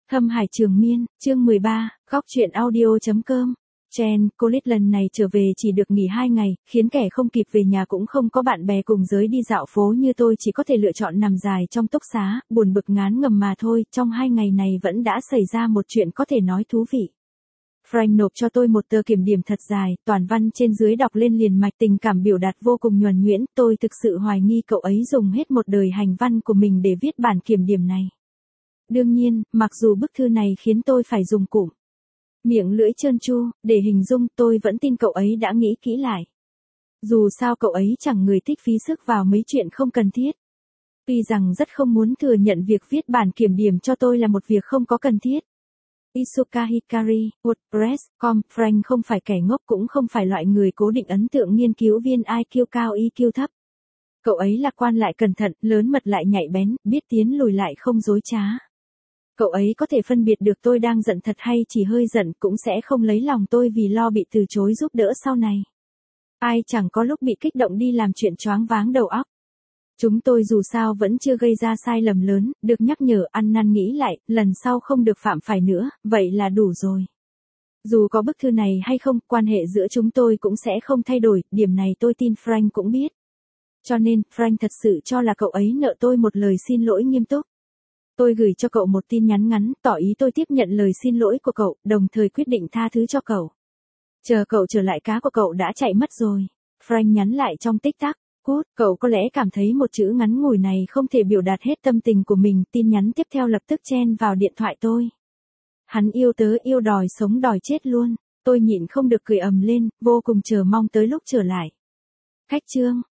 Thâm Hải Trường Miên, chương 13, góc truyện audio.com. Jen, cô Lít lần này trở về chỉ được nghỉ 2 ngày, khiến kẻ không kịp về nhà cũng không có bạn bè cùng giới đi dạo phố như tôi chỉ có thể lựa chọn nằm dài trong túc xá, buồn bực ngán ngẩm mà thôi. Trong 2 ngày này vẫn đã xảy ra một chuyện có thể nói thú vị. Frank nộp cho tôi một tờ kiểm điểm thật dài, toàn văn trên dưới đọc lên liền mạch, tình cảm biểu đạt vô cùng nhuần nhuyễn. Tôi thực sự hoài nghi cậu ấy dùng hết một đời hành văn của mình để viết bản kiểm điểm này. Đương nhiên, mặc dù bức thư này khiến tôi phải dùng cụm miệng lưỡi trơn tru để hình dung, tôi vẫn tin cậu ấy đã nghĩ kỹ lại. Dù sao cậu ấy chẳng người thích phí sức vào mấy chuyện không cần thiết. Tuy rằng rất không muốn thừa nhận việc viết bản kiểm điểm cho tôi là một việc không có cần thiết. Isuka Hikari, WordPress.com. Frank không phải kẻ ngốc cũng không phải loại người cố định ấn tượng nghiên cứu viên IQ cao EQ thấp. Cậu ấy lạc quan lại cẩn thận, lớn mật lại nhạy bén, biết tiến lùi lại không dối trá. Cậu ấy có thể phân biệt được tôi đang giận thật hay chỉ hơi giận, cũng sẽ không lấy lòng tôi vì lo bị từ chối giúp đỡ sau này. Ai chẳng có lúc bị kích động đi làm chuyện choáng váng đầu óc. Chúng tôi dù sao vẫn chưa gây ra sai lầm lớn, được nhắc nhở ăn năn nghĩ lại, lần sau không được phạm phải nữa, vậy là đủ rồi. Dù có bức thư này hay không, quan hệ giữa chúng tôi cũng sẽ không thay đổi, điểm này tôi tin Frank cũng biết. Cho nên, Frank thật sự cho là cậu ấy nợ tôi một lời xin lỗi nghiêm túc. Tôi gửi cho cậu một tin nhắn ngắn, tỏ ý tôi tiếp nhận lời xin lỗi của cậu, đồng thời quyết định tha thứ cho cậu. Chờ cậu trở lại, cá của cậu đã chạy mất rồi. Frank nhắn lại trong tích tắc. Cút, cậu có lẽ cảm thấy một chữ ngắn ngủi này không thể biểu đạt hết tâm tình của mình. Tin nhắn tiếp theo lập tức chen vào điện thoại tôi. Hắn yêu tớ yêu đòi sống đòi chết luôn. Tôi nhịn không được cười ầm lên, vô cùng chờ mong tới lúc trở lại. Khách chương.